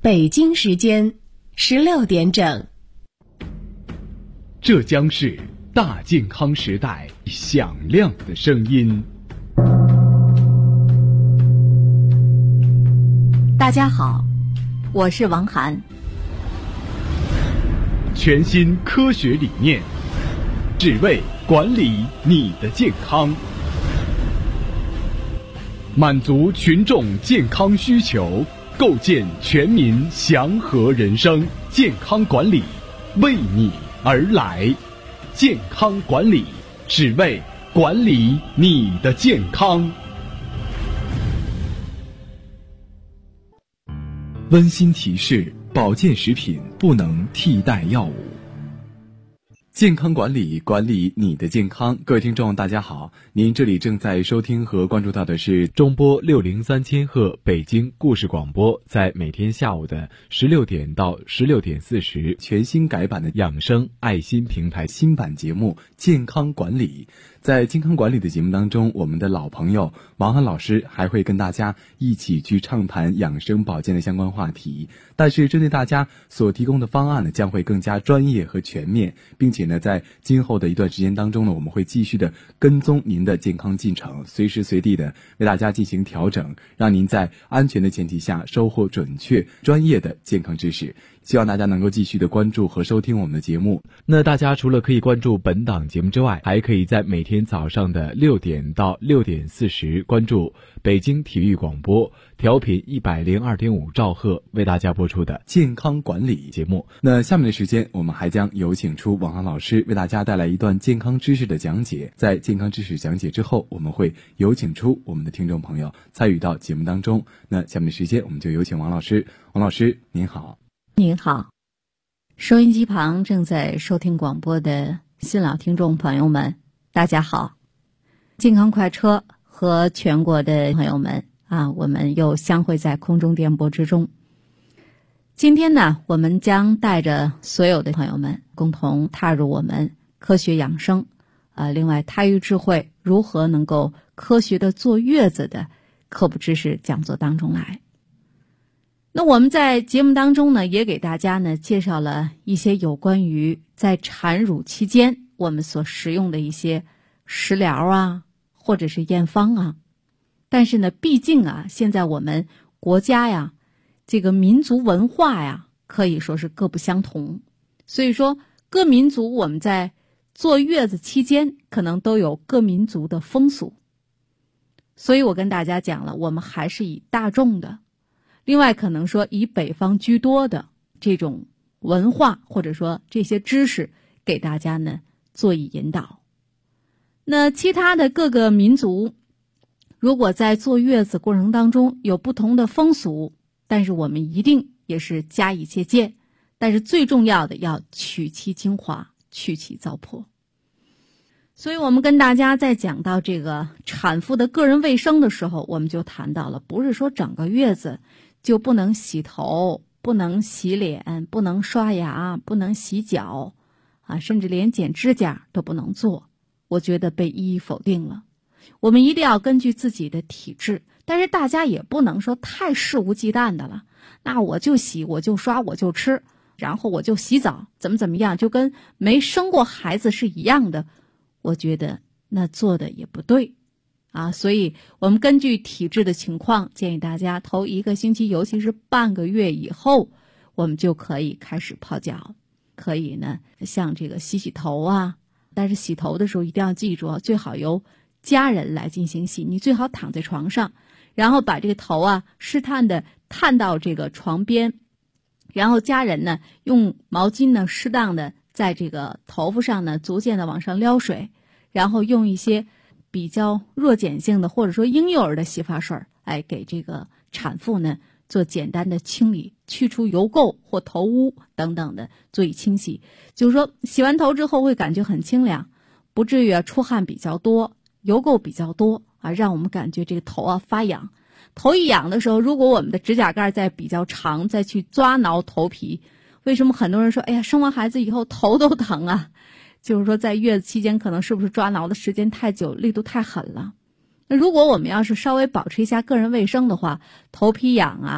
北京时间16点整。 这将是大健康时代响亮的声音。 大家好，我是王涵。 全新科学理念，只为管理你的健康，满足群众健康需求，构建全民祥和人生。健康管理为你而来，健康管理只为管理你的健康。温馨提示：保健食品不能替代药物。健康管理，管理你的健康。各位听众大家好，您这里正在收听和关注到的是中波603千赫北京故事广播，在每天下午的16点到16点40全新改版的养生爱心平台新版节目健康管理。在健康管理的节目当中，我们的老朋友王涵老师还会跟大家一起去畅谈养生保健的相关话题，但是针对大家所提供的方案呢，将会更加专业和全面，并且呢，在今后的一段时间当中呢，我们会继续的跟踪您的健康进程，随时随地的为大家进行调整，让您在安全的前提下收获准确专业的健康知识。希望大家能够继续的关注和收听我们的节目。那大家除了可以关注本档节目之外，还可以在每天早上的6点到6点40关注北京体育广播调频102.5兆赫为大家播出的健康管理节目。那下面的时间，我们还将有请出王涵老师为大家带来一段健康知识的讲解。在健康知识讲解之后，我们会有请出我们的听众朋友参与到节目当中。那下面的时间，我们就有请王老师。王老师您好。 您好，收音机旁正在收听广播的新老听众朋友们，大家好。健康快车和全国的朋友们啊，我们又相会在空中电波之中。今天呢，我们将带着所有的朋友们共同踏入我们科学养生另外胎育智慧如何能够科学的坐月子的科普知识讲座当中来。那我们在节目当中呢，也给大家呢介绍了一些有关于在产乳期间我们所食用的一些食疗啊，或者是验方啊。但是呢，毕竟啊，现在我们国家呀，这个民族文化呀，可以说是各不相同。所以说，各民族我们在坐月子期间，可能都有各民族的风俗。所以我跟大家讲了，我们还是以大众的。另外可能说以北方居多的这种文化或者说这些知识给大家呢做以引导。那其他的各个民族如果在坐月子过程当中有不同的风俗，但是我们一定也是加以借鉴，但是最重要的要取其精华，去其糟粕。所以我们跟大家在讲到这个产妇的个人卫生的时候，我们就谈到了，不是说整个月子就不能洗头，不能洗脸，不能刷牙，不能洗脚甚至连剪指甲都不能做。我觉得被一一否定了。我们一定要根据自己的体质，但是大家也不能说太肆无忌惮的了。那我就洗，我就刷，我就吃，然后我就洗澡，怎么样，就跟没生过孩子是一样的。我觉得那做的也不对所以我们根据体质的情况，建议大家头1个星期，尤其是半个月以后，我们就可以开始泡脚，可以呢像这个洗头但是洗头的时候一定要记住，最好由家人来进行洗。你最好躺在床上，然后把这个头试探的探到这个床边，然后家人呢用毛巾呢适当的在这个头发上呢逐渐的往上撩水，然后用一些比较弱碱性的或者说婴幼儿的洗发水给这个产妇呢做简单的清理，去除油垢或头污等等的做以清洗。就是说洗完头之后会感觉很清凉，不至于出汗比较多，油垢比较多让我们感觉这个头发痒。头一痒的时候，如果我们的指甲盖再比较长，再去抓挠头皮，为什么很多人说哎呀生完孩子以后头都疼就是说在月子期间可能是不是抓挠的时间太久，力度太狠了。那如果我们要是稍微保持一下个人卫生的话，头皮痒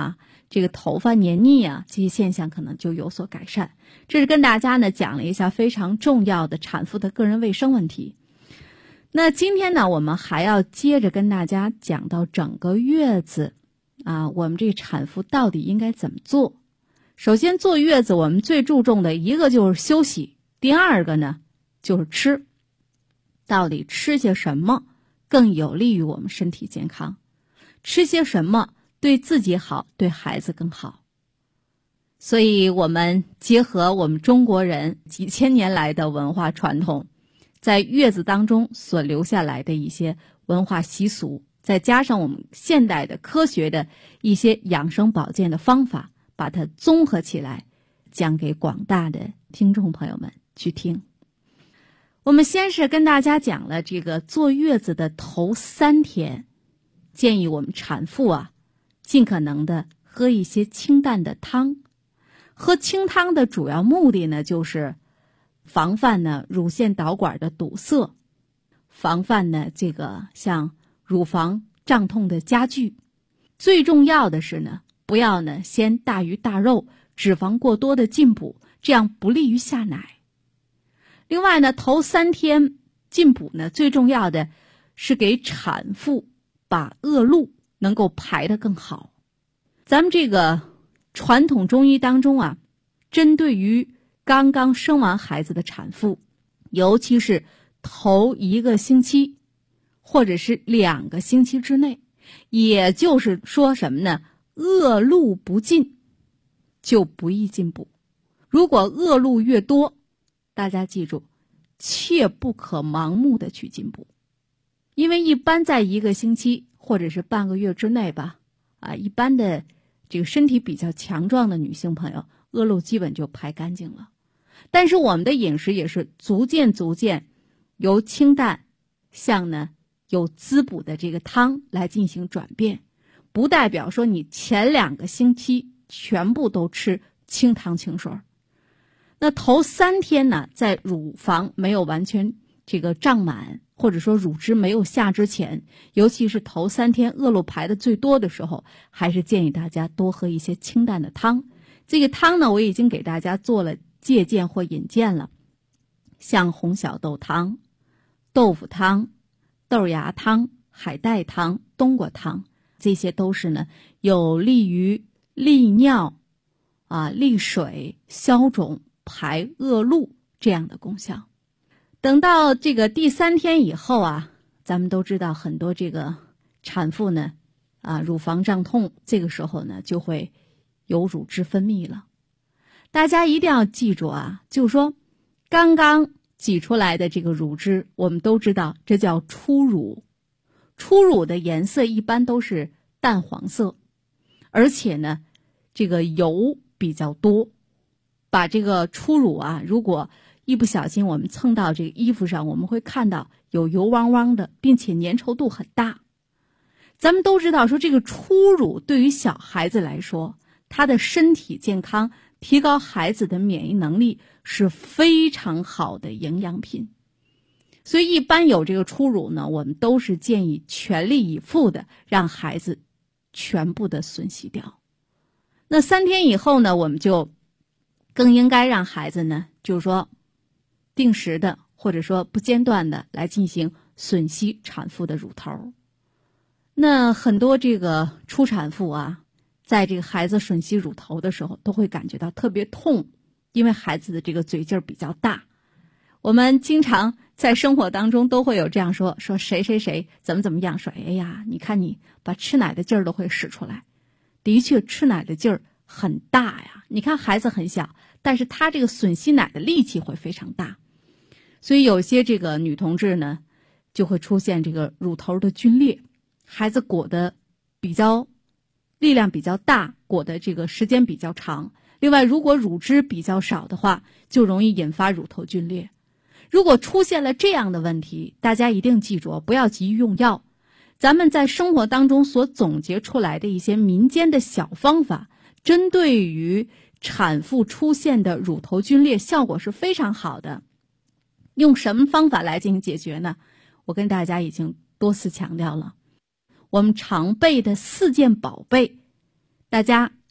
这个头发黏腻啊，这些现象可能就有所改善。这是跟大家呢讲了一下非常重要的产妇的个人卫生问题。那今天呢，我们还要接着跟大家讲到整个月子啊，我们这个产妇到底应该怎么做？首先，坐月子我们最注重的一个就是休息，第二个呢就是吃。到底吃些什么更有利于我们身体健康？吃些什么对自己好，对孩子更好？所以我们结合我们中国人几千年来的文化传统，在月子当中所留下来的一些文化习俗，再加上我们现代的科学的一些养生保健的方法，把它综合起来讲给广大的听众朋友们去听。我们先是跟大家讲了这个坐月子的头3天，建议我们产妇啊尽可能的喝一些清淡的汤。喝清汤的主要目的呢，就是防范呢乳腺导管的堵塞，防范呢这个像乳房胀痛的加剧。最重要的是呢，不要呢先大鱼大肉，脂肪过多的进补，这样不利于下奶。另外呢，头3天进补呢，最重要的是给产妇把恶露能够排得更好。咱们这个传统中医当中啊，针对于刚刚生完孩子的产妇，尤其是头1个星期或者是2个星期之内，也就是说什么呢？恶露不尽就不宜进补。如果恶露越多，大家记住，切不可盲目的去进补。因为一般在1个星期或者是半个月之内吧，一般的这个身体比较强壮的女性朋友，恶露基本就排干净了。但是我们的饮食也是逐渐由清淡向呢有滋补的这个汤来进行转变，不代表说你前2个星期全部都吃清汤清水。那头3天呢，在乳房没有完全这个胀满，或者说乳汁没有下之前，尤其是头3天恶露排的最多的时候，还是建议大家多喝一些清淡的汤。这个汤呢，我已经给大家做了借鉴或引荐了，像红小豆汤、豆腐汤、豆芽汤、海带汤、冬瓜汤，这些都是呢有利于利尿利水、消肿、排恶露这样的功效。等到这个第3天以后啊，咱们都知道很多这个产妇呢乳房胀痛，这个时候呢就会有乳汁分泌了。大家一定要记住啊，就是说刚刚挤出来的这个乳汁，我们都知道这叫初乳。初乳的颜色一般都是淡黄色，而且呢这个油比较多。把这个初乳啊，如果一不小心我们蹭到这个衣服上，我们会看到有油汪汪的，并且粘稠度很大。咱们都知道说这个初乳对于小孩子来说，他的身体健康，提高孩子的免疫能力是非常好的营养品。所以一般有这个初乳呢，我们都是建议全力以赴的让孩子全部的吮吸掉。那3天以后呢，我们就更应该让孩子呢，就是说定时的或者说不间断的来进行吮吸产妇的乳头。那很多这个初产妇啊，在这个孩子吮吸乳头的时候都会感觉到特别痛，因为孩子的这个嘴劲儿比较大。我们经常在生活当中都会有这样说谁谁谁怎么样，说哎呀，你看你把吃奶的劲儿都会使出来。的确吃奶的劲儿很大呀，你看孩子很小，但是他这个吮吸奶的力气会非常大。所以有些这个女同志呢，就会出现这个乳头的皲裂，孩子裹的力量比较大，裹的这个时间比较长。另外如果乳汁比较少的话，就容易引发乳头皲裂。如果出现了这样的问题，大家一定记住，不要急于用药。咱们在生活当中所总结出来的一些民间的小方法，针对于产妇出现的乳头皲裂效果是非常好的。用什么方法来进行解决呢？我跟大家已经多次强调了，我们常备的4件宝贝，大家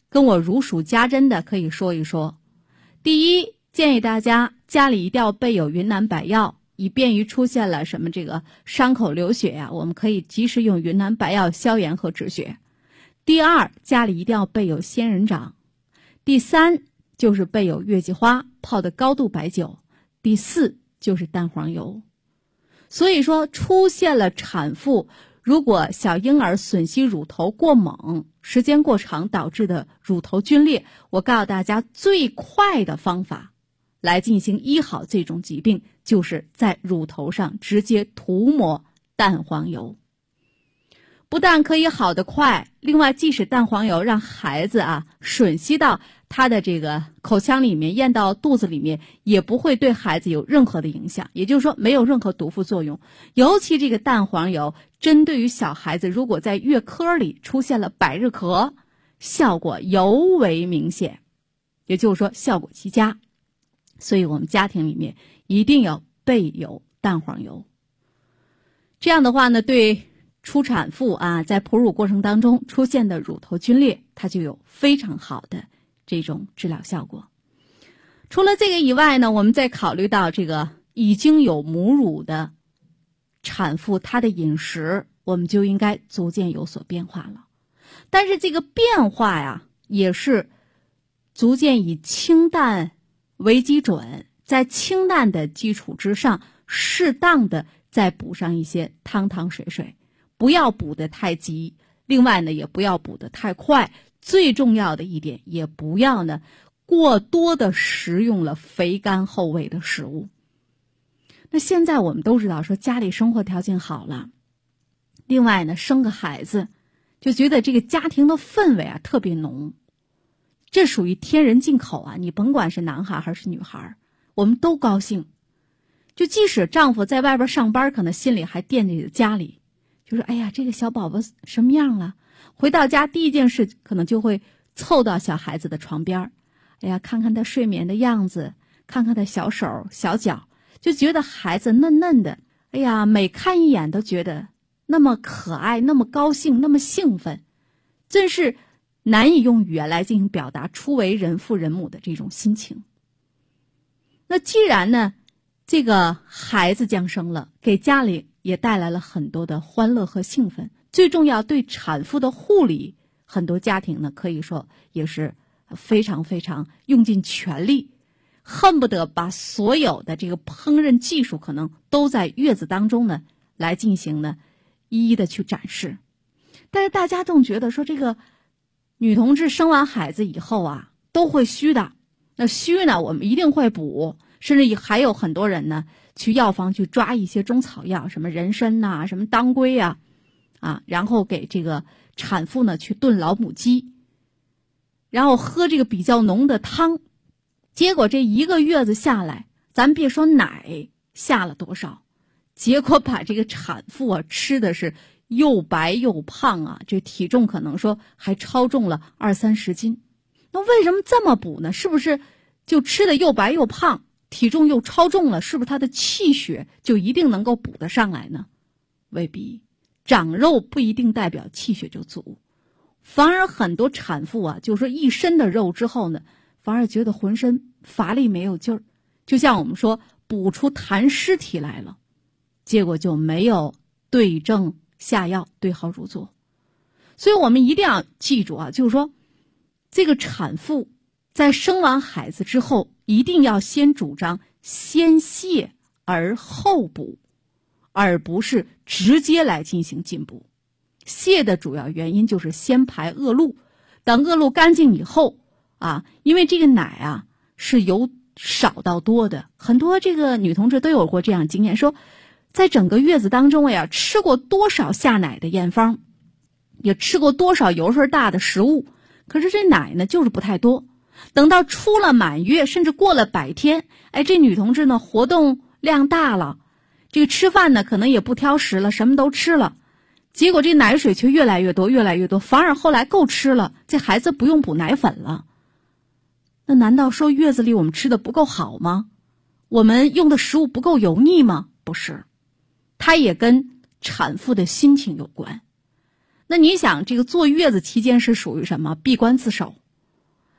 跟我如数家珍的可以说一说。第一，建议大家家里一定要备有云南白药，以便于出现了什么这个伤口流血呀，我们可以及时用云南白药消炎和止血。第二，家里一定要备有仙人掌。第三，就是备有月季花泡的高度白酒。第四，就是蛋黄油。所以说，出现了产妇如果小婴儿吮吸乳头过猛，时间过长导致的乳头皲裂，我告诉大家最快的方法来进行医好这种疾病，就是在乳头上直接涂抹蛋黄油。不但可以好得快，另外即使蛋黄油让孩子吮吸到他的这个口腔里面，咽到肚子里面，也不会对孩子有任何的影响，也就是说没有任何毒副作用。尤其这个蛋黄油针对于小孩子，如果在月科里出现了百日咳，效果尤为明显，也就是说效果极佳。所以我们家庭里面一定要备有蛋黄油。这样的话呢，对初产妇在哺乳过程当中出现的乳头皲裂，它就有非常好的这种治疗效果。除了这个以外呢，我们再考虑到这个已经有母乳的产妇，她的饮食我们就应该逐渐有所变化了。但是这个变化也是逐渐以清淡为基准，在清淡的基础之上，适当的再补上一些汤汤水水，不要补得太急，另外呢也不要补得太快，最重要的一点，也不要呢过多的食用了肥甘厚味的食物。那现在我们都知道说家里生活条件好了，另外呢生个孩子就觉得这个家庭的氛围特别浓，这属于天人进口你甭管是男孩还是女孩，我们都高兴。就即使丈夫在外边上班，可能心里还惦记着家里，就说哎呀这个小宝宝什么样了，回到家第一件事可能就会凑到小孩子的床边，哎呀看看他睡眠的样子，看看他小手小脚，就觉得孩子嫩嫩的，哎呀每看一眼都觉得那么可爱，那么高兴，那么兴奋，真是难以用语言来进行表达初为人父人母的这种心情。那既然呢这个孩子降生了，给家里也带来了很多的欢乐和兴奋，最重要对产妇的护理，很多家庭呢可以说也是非常非常用尽全力，恨不得把所有的这个烹饪技术可能都在月子当中呢来进行呢一一的去展示。但是大家总觉得说这个女同志生完孩子以后都会虚的，那虚呢我们一定会补，甚至还有很多人呢去药房去抓一些中草药，什么人参什么当归然后给这个产妇呢去炖老母鸡，然后喝这个比较浓的汤，结果这一个月子下来，咱别说奶下了多少，结果把这个产妇吃的是又白又胖这体重可能说还超重了20-30斤。那为什么这么补呢？是不是就吃的又白又胖，体重又超重了，是不是他的气血就一定能够补得上来呢？未必，长肉不一定代表气血就足，反而很多产妇就是说一身的肉之后呢，反而觉得浑身乏力没有劲儿，就像我们说补出痰湿体来了，结果就没有对症下药，对号入座。所以我们一定要记住就是说这个产妇在生完孩子之后，一定要先主张先泻而后补，而不是直接来进行进补。泻的主要原因就是先排恶露，等恶露干净以后因为这个奶是由少到多的，很多这个女同志都有过这样经验，说在整个月子当中吃过多少下奶的验方，也吃过多少油水大的食物，可是这奶呢就是不太多。等到出了满月，甚至过了100天，这女同志呢活动量大了，这个吃饭呢可能也不挑食了，什么都吃了，结果这奶水却越来越多越来越多，反而后来够吃了，这孩子不用补奶粉了。那难道说月子里我们吃的不够好吗？我们用的食物不够油腻吗？不是，它也跟产妇的心情有关。那你想这个坐月子期间是属于什么？闭关自守，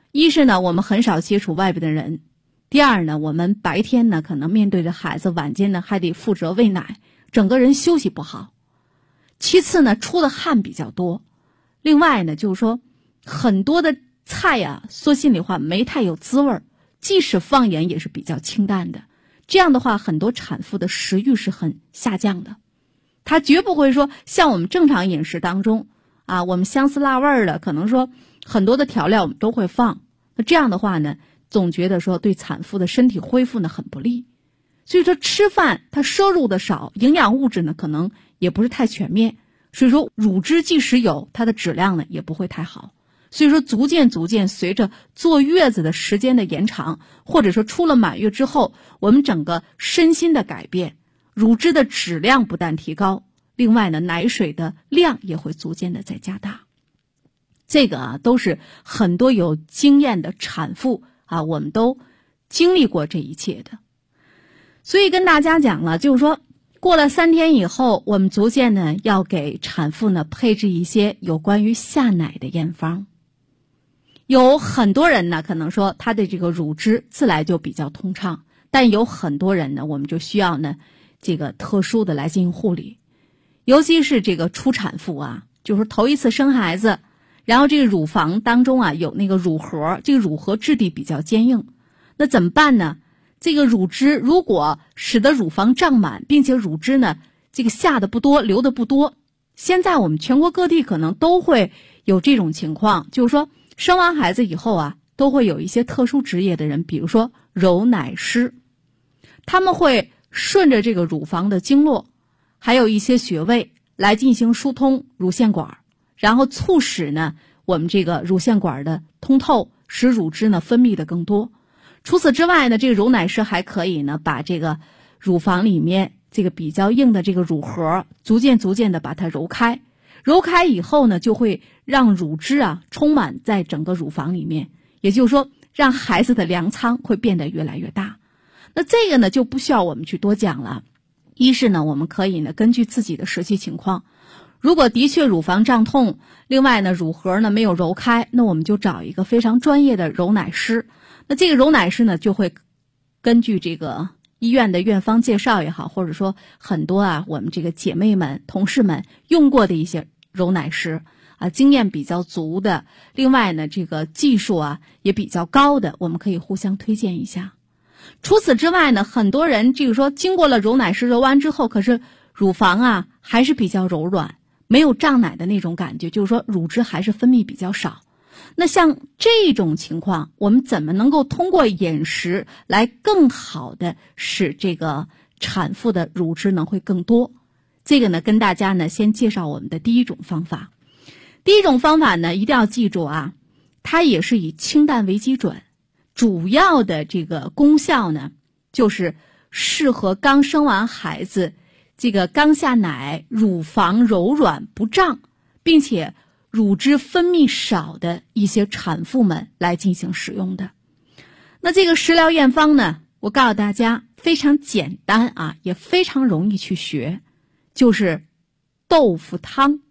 一是呢，我们很少接触外边的人；第二呢，我们白天呢可能面对着孩子，晚间呢还得负责喂奶，整个人休息不好。其次呢，出的汗比较多。另外呢，就是说很多的菜呀，说心里话没太有滋味，即使放盐也是比较清淡的。这样的话，很多产妇的食欲是很下降的。她绝不会说像我们正常饮食当中啊，我们香丝辣味的，可能说很多的调料我们都会放。那这样的话呢，总觉得说对产妇的身体恢复呢很不利。所以说吃饭它摄入的少，营养物质呢可能也不是太全面，所以说乳汁即使有，它的质量呢也不会太好。所以说逐渐随着坐月子的时间的延长，或者说出了满月之后，我们整个身心的改变，乳汁的质量不但提高，另外呢奶水的量也会逐渐的在加大。这个啊都是很多有经验的产妇啊，我们都经历过这一切的。所以跟大家讲了，就是说过了3天以后，我们逐渐呢要给产妇呢配置一些有关于下奶的验方。有很多人呢可能说他的这个乳汁自来就比较通畅，但有很多人呢我们就需要呢这个特殊的来进行护理。尤其是这个初产妇啊，就是头一次生孩子，然后这个乳房当中啊有那个乳核，这个乳核质地比较坚硬，那怎么办呢？这个乳汁如果使得乳房胀满，并且乳汁呢这个下的不多，流的不多，现在我们全国各地可能都会有这种情况，就是说生完孩子以后啊，都会有一些特殊职业的人，比如说揉奶师，他们会顺着这个乳房的经络，还有一些穴位来进行疏通乳腺管，然后促使呢我们这个乳腺管的通透，使乳汁呢分泌的更多。除此之外呢，这个揉奶师还可以呢把这个乳房里面这个比较硬的这个乳核逐渐的把它揉开，揉开以后呢就会让乳汁啊充满在整个乳房里面，也就是说让孩子的粮仓会变得越来越大。那这个呢就不需要我们去多讲了。一是呢我们可以呢根据自己的实际情况，如果的确乳房胀痛，另外呢乳核呢没有揉开，那我们就找一个非常专业的揉奶师。那这个揉奶师呢就会根据这个医院的院方介绍也好，或者说很多啊我们这个姐妹们同事们用过的一些揉奶师啊，经验比较足的，另外呢这个技术啊也比较高的，我们可以互相推荐一下。除此之外呢，很多人这个说经过了揉奶师揉完之后，可是乳房啊还是比较柔软，没有胀奶的那种感觉，就是说乳汁还是分泌比较少。那像这种情况，我们怎么能够通过饮食来更好的使这个产妇的乳汁呢会更多？这个呢跟大家呢先介绍我们的第一种方法。第一种方法呢一定要记住啊，它也是以清淡为基准，主要的这个功效呢就是适合刚生完孩子，这个刚下奶，乳房柔软不胀，并且乳汁分泌少的一些产妇们来进行使用的。那这个食疗验方呢，我告诉大家非常简单啊，也非常容易去学，就是豆腐汤。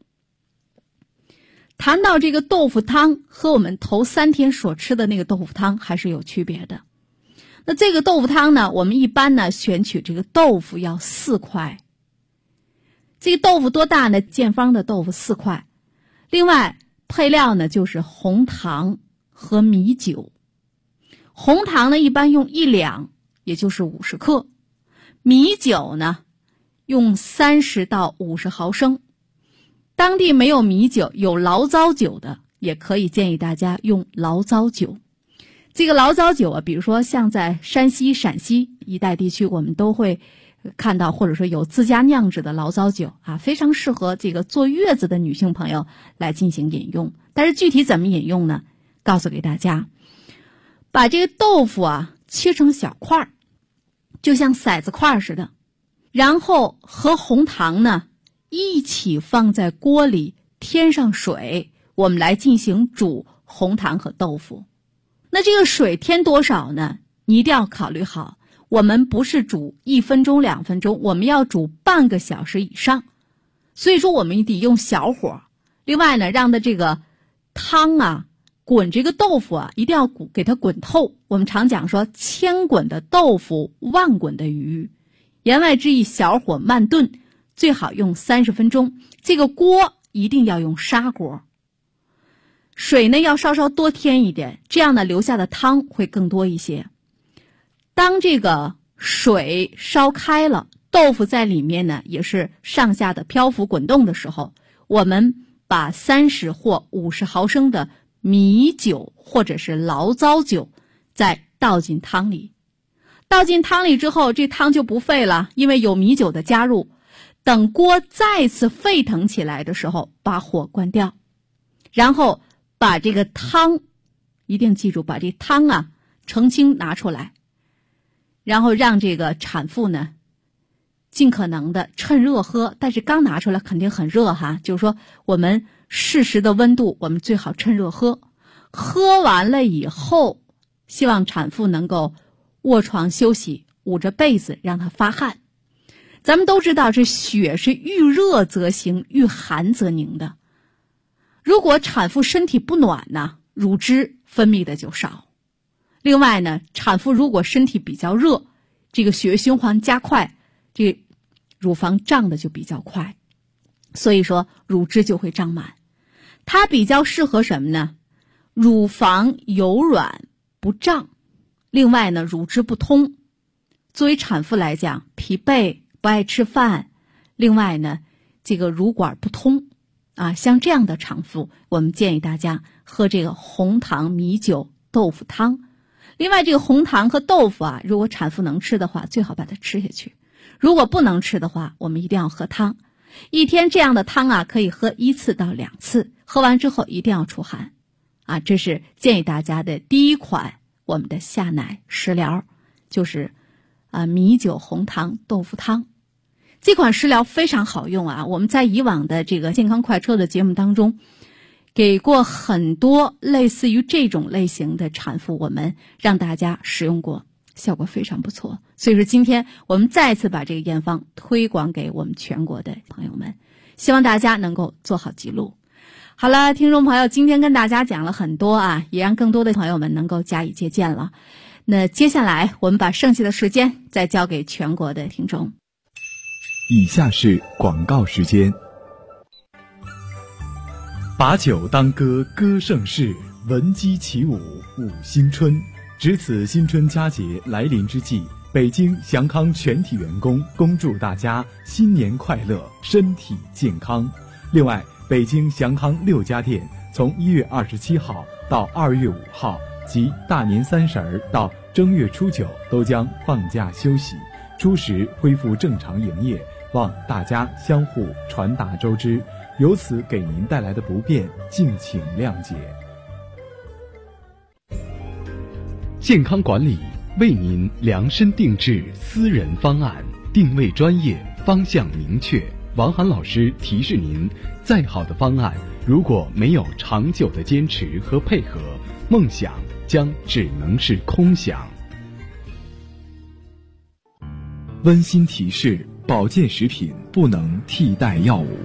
谈到这个豆腐汤，和我们头3天所吃的那个豆腐汤还是有区别的。那这个豆腐汤呢，我们一般呢选取这个豆腐要4块。这个豆腐多大呢？见方的豆腐4块。另外配料呢就是红糖和米酒。红糖呢一般用1两，也就是50克。米酒呢用30到50毫升。当地没有米酒，有醪糟酒的，也可以建议大家用醪糟酒。这个醪糟酒啊，比如说像在山西、陕西一带地区，我们都会看到，或者说有自家酿制的醪糟酒啊，非常适合这个坐月子的女性朋友来进行饮用。但是具体怎么饮用呢？告诉给大家，把这个豆腐啊切成小块，就像骰子块似的，然后和红糖呢一起放在锅里，添上水，我们来进行煮红糖和豆腐。那这个水添多少呢？你一定要考虑好，我们不是煮1分钟2分钟，我们要煮半个小时以上，所以说我们得用小火。另外呢，让的这个汤啊滚这个豆腐啊，一定要给它滚透。我们常讲说，千滚的豆腐，万滚的鱼。言外之意，小火慢炖，最好用30分钟。这个锅一定要用砂锅。水呢要稍稍多添一点，这样呢留下的汤会更多一些。当这个水烧开了，豆腐在里面呢也是上下的漂浮滚动的时候，我们把30或50毫升的米酒或者是醪糟酒再倒进汤里。倒进汤里之后，这汤就不沸了，因为有米酒的加入。等锅再次沸腾起来的时候，把火关掉，然后把这个汤，一定记住把这汤啊澄清拿出来，然后让这个产妇呢尽可能的趁热喝，但是刚拿出来肯定很热哈，就是说我们适时的温度，我们最好趁热喝。喝完了以后，希望产妇能够卧床休息，捂着被子让它发汗。咱们都知道，这血是遇热则行，遇寒则凝的。如果产妇身体不暖呢，乳汁分泌的就少。另外呢，产妇如果身体比较热，这个血液循环加快，这乳房胀的就比较快，所以说乳汁就会胀满。它比较适合什么呢？乳房柔软不胀，另外呢乳汁不通。作为产妇来讲，疲惫不爱吃饭，另外呢这个乳管不通啊，像这样的产妇，我们建议大家喝这个红糖米酒豆腐汤。另外这个红糖和豆腐啊，如果产妇能吃的话，最好把它吃下去。如果不能吃的话，我们一定要喝汤。一天这样的汤啊，可以喝1次到2次，喝完之后一定要出汗啊。这是建议大家的第一款我们的下奶食疗，就是米酒红糖豆腐汤。这款食疗非常好用啊，我们在以往的这个健康快车的节目当中给过很多类似于这种类型的产妇，我们让大家使用过，效果非常不错。所以说今天我们再次把这个验方推广给我们全国的朋友们，希望大家能够做好记录。好了，听众朋友，今天跟大家讲了很多啊，也让更多的朋友们能够加以借鉴了。那接下来我们把剩下的时间再交给全国的听众。 以下是广告时间。把酒当歌，歌盛世，闻鸡起舞，舞新春。值此新春佳节来临之际，北京祥康全体员工恭祝大家新年快乐，身体健康。另外，北京祥康6家店从1月27号到2月5号及大年30到正月初9都将放假休息，初时恢复正常营业，望大家相互传达周知，由此给您带来的不便，敬请谅解。健康管理为您量身定制私人方案，定位专业，方向明确。王涵老师提示您，再好的方案，如果没有长久的坚持和配合，梦想将只能是空想。温馨提示：保健食品不能替代药物。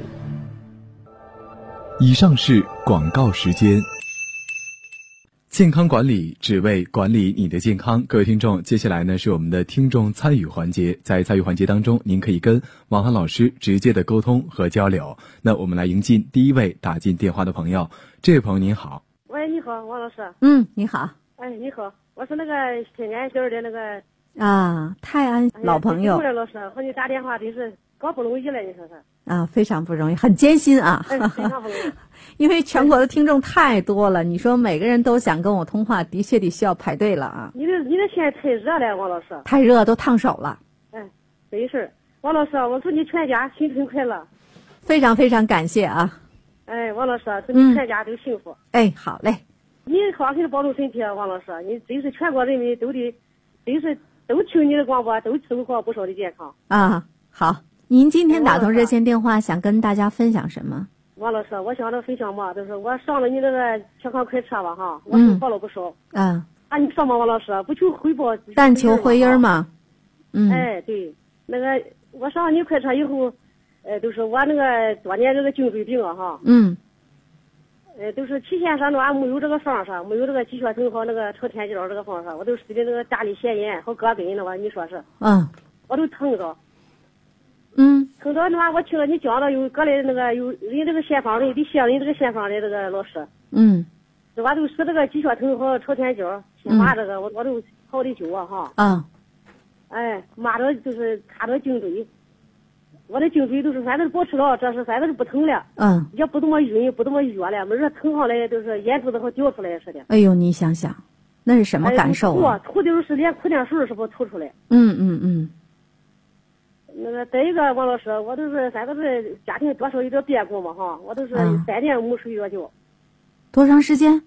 以上是广告时间。健康管理只为管理你的健康。各位听众，接下来呢是我们的听众参与环节。在参与环节当中，您可以跟王涵老师直接的沟通和交流。那我们来迎进第一位打进电话的朋友。这位朋友您好。 喂，你好，王老师。 你好。 哎，你好，我是那个新安县的那个泰安老朋友。 老师和你打电话真是搞不容易了，你说是？ 非常不容易，很艰辛啊。 非常不容易。 因为全国的听众太多了，你说每个人都想跟我通话，的确得需要排队了啊。 你的现在太热了，王老师。 太热都烫手了。 没事，王老师，我祝你全家新春快乐。 非常非常感谢啊。 王老师，祝你全家都幸福。 好嘞。 你放心的保重身体，王老师，你真是全国人民都听你的广播，都收获不少的健康。 好。您今天打通热线电话，想跟大家分享什么？ 王老师，我想着分享嘛，就是我上了你那个健康快车吧哈，我收获了不少。你上吧，王老师，不求回报， 但求回音嘛。 对，那个我上了你快车以后，都是我那个多年这个颈椎病哈。 都是提前上的话没有这个方上，没有这个鸡血藤和那个朝天椒这个方上，我都吃的那个大力咸盐和葛根的话，你说是？我都疼着。疼着的话，我听了你讲的有搁来那个有人这个县方的，得谢人这个县方的这个老师。我都使这个鸡血藤和朝天椒，先麻这个我都好的久啊哈。麻着就是卡着颈椎。我的颈椎都是反正保持了，这是反正是不疼了，也不怎么晕，不怎么热了，没热疼上来就是眼珠子和掉出来似的。 哎呦，你想想，那是什么感受啊？ 吐就是连哭点水是不吐出来。那个再一个王老师，我都是反正是家庭多少有点变故嘛哈，我都是3年没睡着觉。 多长时间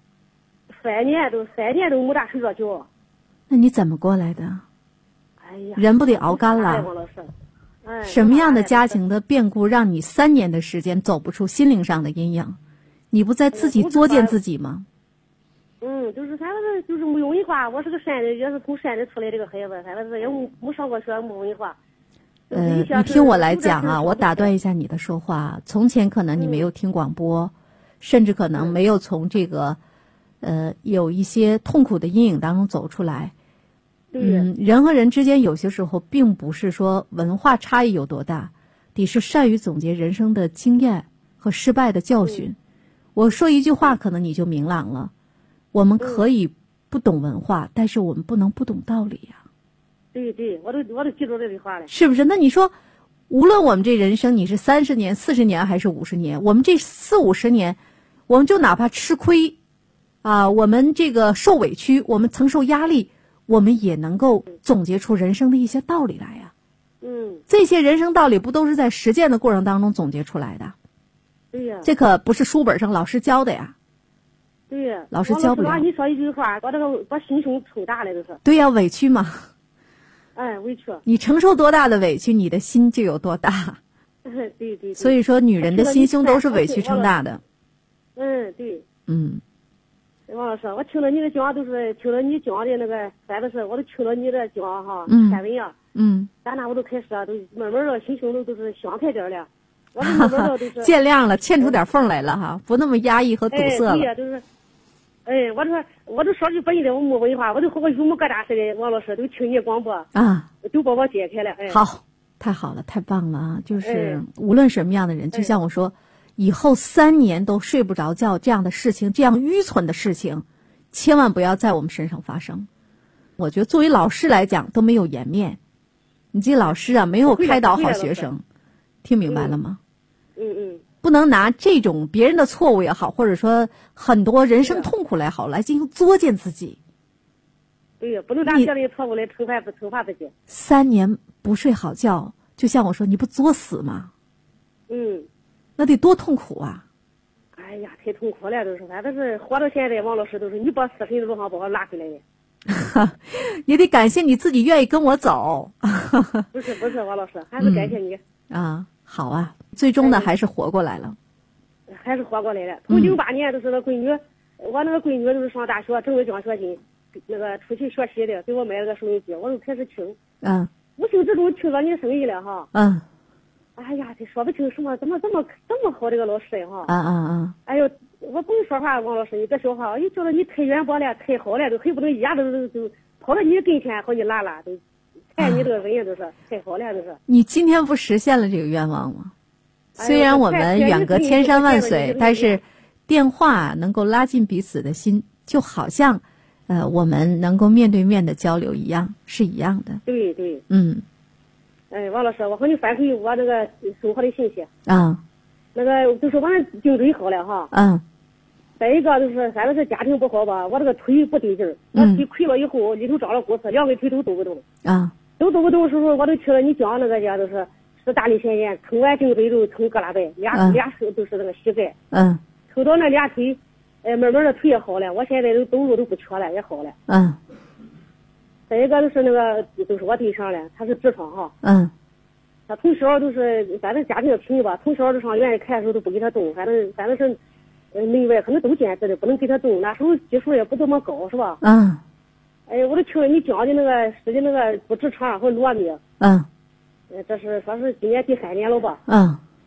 ？3年都没咋睡着觉。 那你怎么过来的？ 哎呀， 人不得熬干了。 王老师。 什么样的家庭的变故让你3年的时间走不出心灵上的阴影？你不在自己作践自己吗？ 就是反正就是没有文化，我是个山人，也是从山里出来这个孩子，反正是也没上过学，没文化。 你听我来讲啊，我打断一下你的说话。从前可能你没有听广播，甚至可能没有从这个有一些痛苦的阴影当中走出来。人和人之间有些时候并不是说文化差异有多大，得是善于总结人生的经验和失败的教训。我说一句话可能你就明朗了，我们可以不懂文化，但是我们不能不懂道理呀。 对，我都记住这句话了。 是不是？那你说无论我们这人生你是30年40年还是50年，我们这40-50年，我们就哪怕吃亏我们这个受委屈，我们承受压力，我们也能够总结出人生的一些道理来呀。这些人生道理不都是在实践的过程当中总结出来的？ 对呀。 这可不是书本上老师教的呀。 对呀。 老师教不了。 你说一句话，把心胸冲大了都是。 对呀，委屈嘛。 委屈。 你承受多大的委屈，你的心就有多大。 对。 所以说，女人的心胸都是委屈撑大的。 对。王老师，我听了你的讲，都是听了你讲的那个，反正是我都听了你的讲哈，天文呀，咱那我都开始都慢慢的心胸都是想开点了，我都慢慢的都是见谅了，嵌出点缝来了哈，不那么压抑和堵塞了。 对呀，都是，我都说句不义的，我没文化，我都和个榆木疙瘩似的，王老师都听你广播都把我解开了。 好，太好了，太棒了啊！就是无论什么样的人，就像我说。以后3年都睡不着觉这样的事情，这样愚蠢的事情，千万不要在我们身上发生。我觉得作为老师来讲都没有颜面，你这老师没有开导好学生，听明白了吗？不能拿这种别人的错误也好，或者说很多人生痛苦来好，来进行作践自己。 对，不能拿别人的错误来惩罚自己。 3年不睡好觉，就像我说，你不作死吗？那得多痛苦啊！ 哎呀，太痛苦了，都是，反正是活到现在，王老师都是你把死神的路上把我拉回来的。 也得感谢你自己愿意跟我走。 不是，王老师，还是感谢你。 好啊，最终呢还是活过来了。 还是活过来了。从08年都是那闺女，我那个闺女都是上大学，正为奖学金，那个出去学习的，给我买了个收音机，我就开始听。无形之中听到你的声音了哈。哎呀，这说不清什么，怎么这么好这个老师哈！哎呦，我不用说话，王老师，你别说话，又觉得你太远播了，太好了，都恨不得一下都跑到你的跟前和你拉都看你这个人都是太好了，都是。 你今天不实现了这个愿望吗？虽然我们远隔千山万水，但是电话能够拉近彼此的心，就好像我们能够面对面的交流一样，是一样的。 对。王老师，我和你反馈我那个生活的信息。那个就是我颈椎好了哈。再一个就是反正是家庭不好吧，我这个腿不对劲儿，我腿亏了以后里头长了骨刺，2个腿都动不动。都动不动的时候，我都听了你讲那个家都是吃大力咸盐，撑完颈椎肉撑胳肋带，俩手都是那个膝盖。撑到那俩腿，慢慢的腿也好了，我现在都走路都不瘸了，也好了。再一个就是那个，就是我对象了，他是痔疮哈。他从小都是，反正家庭贫吧，从小就上院里看的时候都不给他动，反正是，内外可能都坚持的，不能给他动。那时候技术也不怎么高，是吧？我都听了你讲的那个吃的那个补痔疮和糯米。这是说是今年第3年了吧？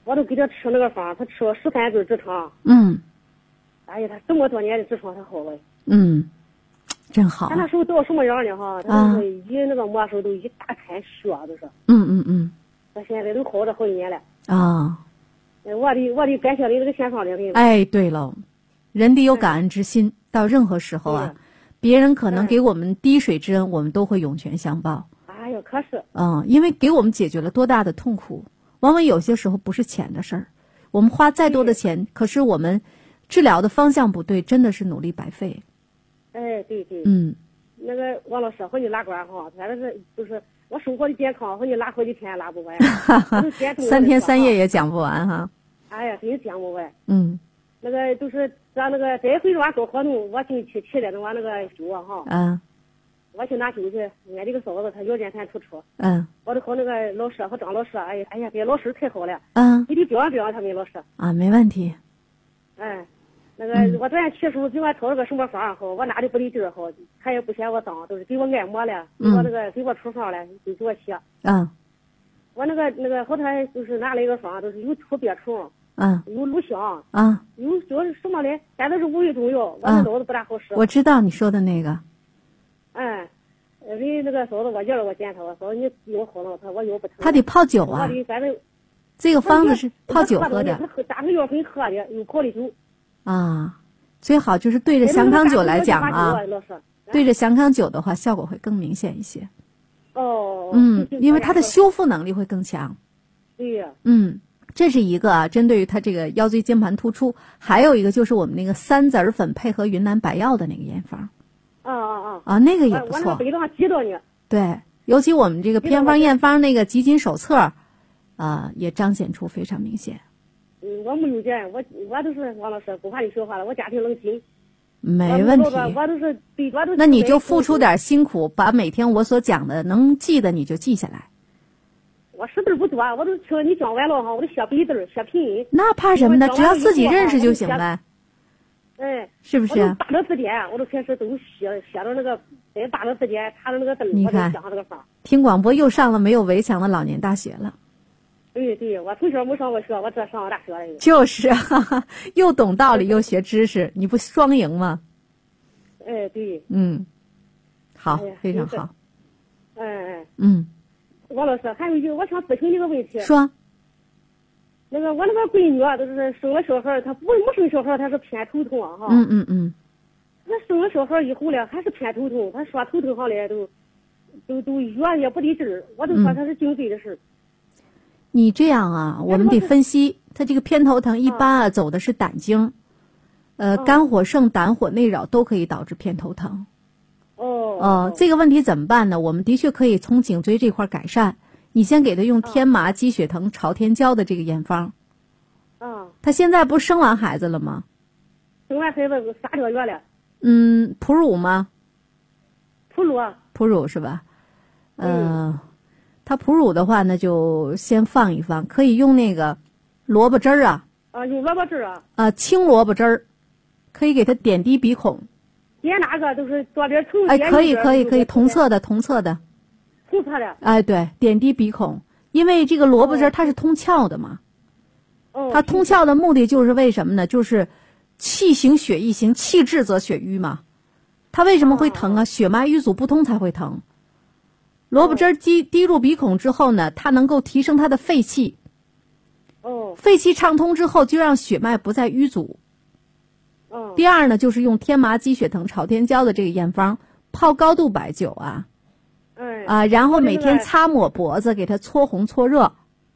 我都给他吃那个方，他吃了13根痔疮。哎呀，他这么多年的痔疮才好了。 真好。 他那时候到什么样呢？哈，他就是一那个磨时候都一大滩血，都是。他现在都好了好几年了。我得感谢你这个线上的人。 哎，对了，人得有感恩之心，到任何时候啊，别人可能给我们滴水之恩，我们都会涌泉相报。 哎呀，可是。 因为给我们解决了多大的痛苦，往往有些时候不是钱的事儿，我们花再多的钱，可是我们治疗的方向不对，真的是努力白费。 哎，对。那个王老师和你拉呱哈，反正是就是我生活的健康和你拉好几天拉不完。 3天3夜也讲不完哈。 哎呀，真讲不完。那个就是咱那个这回俺搞活动，我进去骑的我那个酒哈。我去拿酒去，俺这个嫂子她腰间盘突出。我都和那个老师和张老师，哎呀，这老师太好了。你得表扬表扬他们老师。 没问题。 那个我昨天骑的时候，给我抄了个什么方好，我拿的不得劲好，他也不嫌我脏，都是给我按摩了，给我那个给我处方了，就给我写。我那个后头就是拿了一个方，都是有土鳖虫，有乳香，有就是什么嘞，但都是无味中药，我那脑子不大好使。 我知道你说的那个。 人那个嫂子我叫了我检查，我嫂子你腰好了，我腰不疼。 他得泡酒啊。这个方子是泡酒喝的。 打个药粉喝的，有泡的酒。 最好就是对着祥康酒来讲啊，对着祥康酒的话，效果会更明显一些。因为它的修复能力会更强。 对呀。 这是一个针对于它这个腰椎间盘突出，还有一个就是我们那个3子粉配合云南白药的那个验方。那个也不错。 我那个背上记着呢。 对，尤其我们这个偏方验方那个集锦手册，也彰显出非常明显。 我没有见，我都是王老师不怕你说话了，我家庭冷静。 没问题。 我都是对，我都是。 那你就付出点辛苦，把每天我所讲的能记的你就记下来。 我识字不多，我都听你讲完了哈，我都写笔字写拼音。 那怕什么呢？只要自己认识就行呗。是不是？ 我都大着字典，我都开始都写着那个在大着字典查着那个字，我就讲这个法。 听广播又上了没有围墙的老年大学了。 对，我从小没上过学，我这上了大学了。 就是又懂道理又学知识，你不双赢吗？ 对。 好，非常好。 王老师，还有一个我想咨询一个问题。 说。 那个我那个闺女都是生了小孩，她没生小孩，她是偏头痛哈。她生了小孩以后呢，还是偏头痛。她说头疼上来都药也不得劲儿，我都说她是颈椎的事。 你这样啊，我们得分析，她这个偏头疼一般走的是胆经，肝火盛、胆火内扰都可以导致偏头疼。这个问题怎么办呢？我们的确可以从颈椎这块改善。你先给他用天麻鸡血藤朝天椒的这个验方。他现在不是生完孩子了吗？ 生完孩子3个月了。 哺乳吗？ 哺乳是吧？他哺乳的话呢，就先放一放，可以用那个萝卜汁儿啊。 用萝卜汁儿啊。 青萝卜汁儿，可以给他点滴鼻孔。 点哪个都是左边从。 可以，同侧的。同侧的。对，点滴鼻孔，因为这个萝卜汁它是通窍的嘛。它通窍的目的就是为什么呢？就是气行血液行，气滞则血瘀嘛。它为什么会疼啊？血脉瘀阻不通才会疼。萝卜汁滴入鼻孔之后呢，它能够提升它的肺气。肺气畅通之后，就让血脉不再瘀阻。第二呢，就是用天麻鸡血藤朝天椒的这个验方，泡高度白酒啊。然后每天擦抹脖子，给它搓红搓热。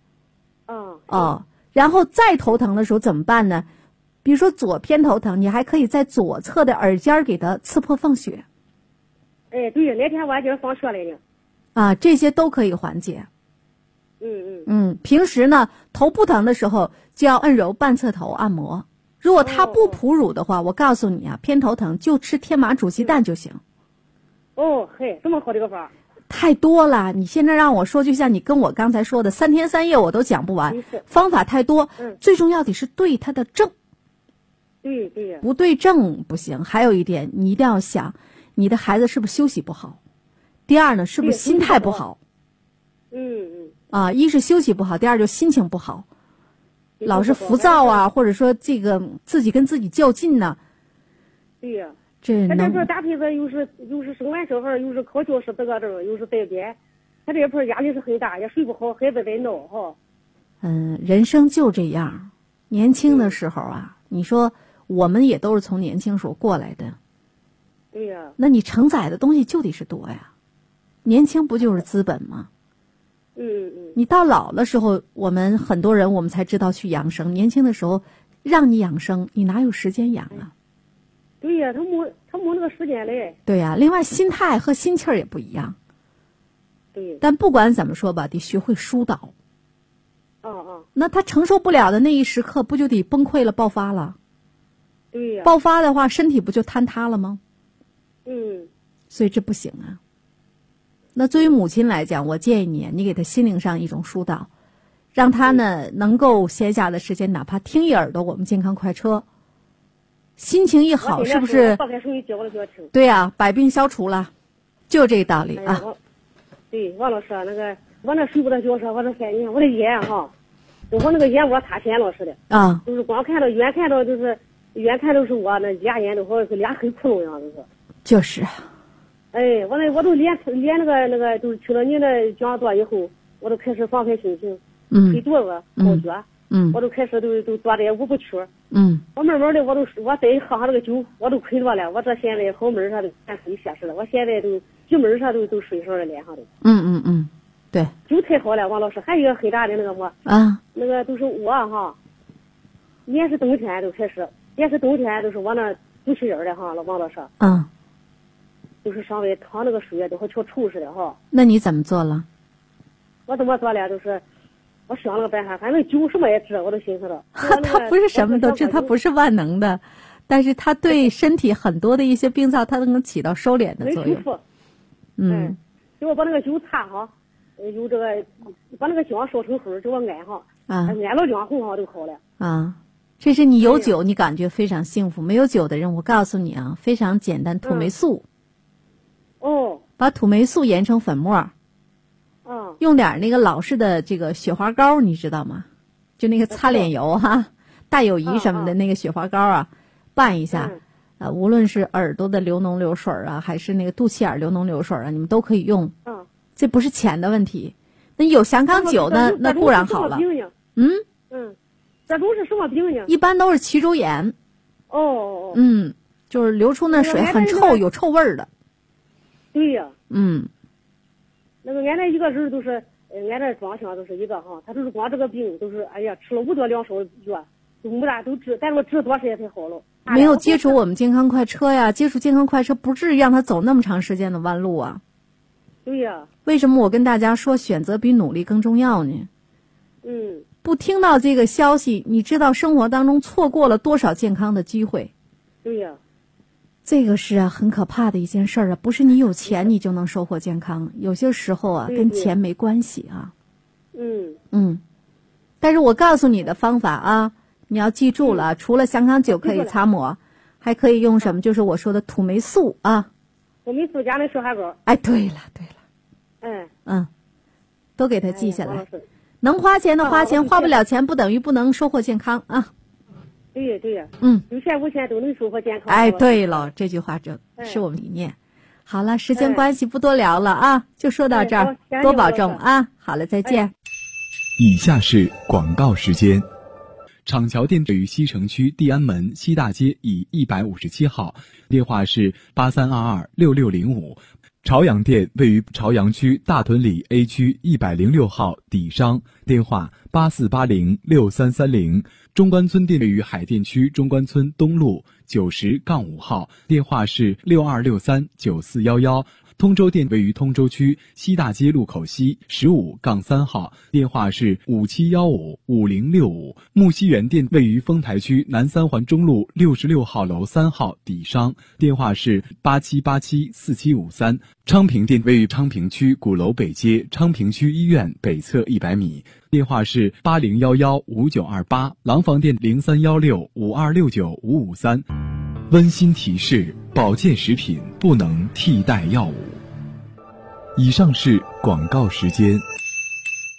然后再头疼的时候怎么办呢？比如说左偏头疼，你还可以在左侧的耳尖给它刺破缝血。 对，那天我还给他放血来呢。这些都可以缓解。平时呢，头不疼的时候就要按揉半侧头按摩。如果他不哺乳的话，我告诉你啊，偏头疼就吃天麻煮鸡蛋就行。 这么好这个法。 太多了，你现在让我说，就像你跟我刚才说的，3天3夜我都讲不完。方法太多，最重要的是对他的症。 对。 不对症不行。还有一点，你一定要想，你的孩子是不是休息不好？第二呢，是不是心态不好？一是休息不好，第二就心情不好。 老是浮躁啊，或者说这个自己跟自己较劲呢。 对呀， 这他这个大孩子又是生完小孩，又是考教师这个证，又是在编，他这份压力是很大，也睡不好，孩子在闹哈。 人生就这样，年轻的时候啊，你说我们也都是从年轻时候过来的。 对呀。 那你承载的东西就得是多呀，年轻不就是资本吗？你到老的时候，我们很多人我们才知道去养生。年轻的时候，让你养生，你哪有时间养啊？ 对呀，他没那个时间嘞。 对呀，另外心态和心气儿也不一样。 对。 但不管怎么说吧，得学会疏导。那他承受不了的那一时刻，不就得崩溃了、爆发了？ 对呀。 爆发的话，身体不就坍塌了吗？所以这不行啊。那作为母亲来讲，我建议你给他心灵上一种疏导，让他呢能够闲暇的时间，哪怕听一耳朵我们健康快车，心情一好，是不是？对呀，百病消除了，就这个道理啊。 对，王老师，那个我那睡不着觉，我这3年我的眼哈，就我那个眼窝塌陷了似的啊， 就是光看到远看到是我那俩眼都好像是俩黑窟窿一样， 就是。 哎，我都连那个，就是听了您的讲座以后，我都开始放开心情，推肚子、好脚，我都开始都做这五步曲。我慢慢的我再喝上这个酒，我都困着了。我这现在好门上都看出一些似的，我现在都进门上都睡上了脸上的。对。酒太好了，王老师，还有一个很大的那个么？那个都是我哈，也是冬天都开始，也是冬天都是我那肚脐眼的哈，王老师。就是上外淌那个水都和瞧臭似的哈。 那你怎么做了？ 我怎么做了？就是我想了个办法，反正酒什么也治，我都寻思着。 它不是什么都治，它不是万能的，但是它对身体很多的一些病灶，它都能起到收敛的作用。 就我把那个酒擦哈，有这个把那个姜烧成粉，就我按哈，按了姜红哈都好了。 这是你有酒，你感觉非常幸福；没有酒的人，我告诉你啊，非常简单，土霉素。把土霉素研成粉末，用点那个老式的这个雪花膏，你知道吗？就那个擦脸油哈，大友谊什么的那个雪花膏啊，拌一下，无论是耳朵的流脓流水啊，还是那个肚脐眼流脓流水啊，你们都可以用。这不是钱的问题。那有祥康酒呢，那固然好了。 这种是什么病呢？ 一般都是脐周炎。就是流出那水很臭，有臭味儿的。 对呀。那个俺那一个人都是，俺这庄乡都是一个哈，他就是光这个病都是，哎呀，吃了5多2勺药，都没啥都治，但是我治多少也才好了。 没有接触我们健康快车呀，接触健康快车不至于让他走那么长时间的弯路啊。 对呀。 为什么我跟大家说选择比努力更重要呢？不听到这个消息，你知道生活当中错过了多少健康的机会？ 对呀。 这个是很可怕的一件事啊！不是你有钱你就能收获健康，有些时候啊跟钱没关系啊。但是我告诉你的方法啊，你要记住了，除了祥康酒可以擦抹，还可以用什么？就是我说的土霉素啊。 土霉素加那小海膏。 哎，对了。都给他记下来。能花钱的花钱，花不了钱不等于不能收获健康啊。 对呀。有钱无钱都能收获健康。 哎，对了，这句话是我们理念。好了，时间关系不多聊了啊，就说到这儿，多保重啊。好了，再见。 以下是广告时间。厂桥店位于西城区地安门西大街以157号，电话是83226605。朝阳店位于朝阳区大屯里 A 区106号底商，电话84806330。中关村店位于海淀区中关村东路90-5号，电话是62639411。通州店位于通州区西大街路口西15-3号，电话是57155065。木樨园店位于丰台区南三环中路66号楼3号底商，电话是87874753。昌平店位于昌平区鼓楼北街昌平区医院北侧100米，电话是80115928。廊坊店031652695553。温馨提示：保健食品不能替代药物。以上是广告时间。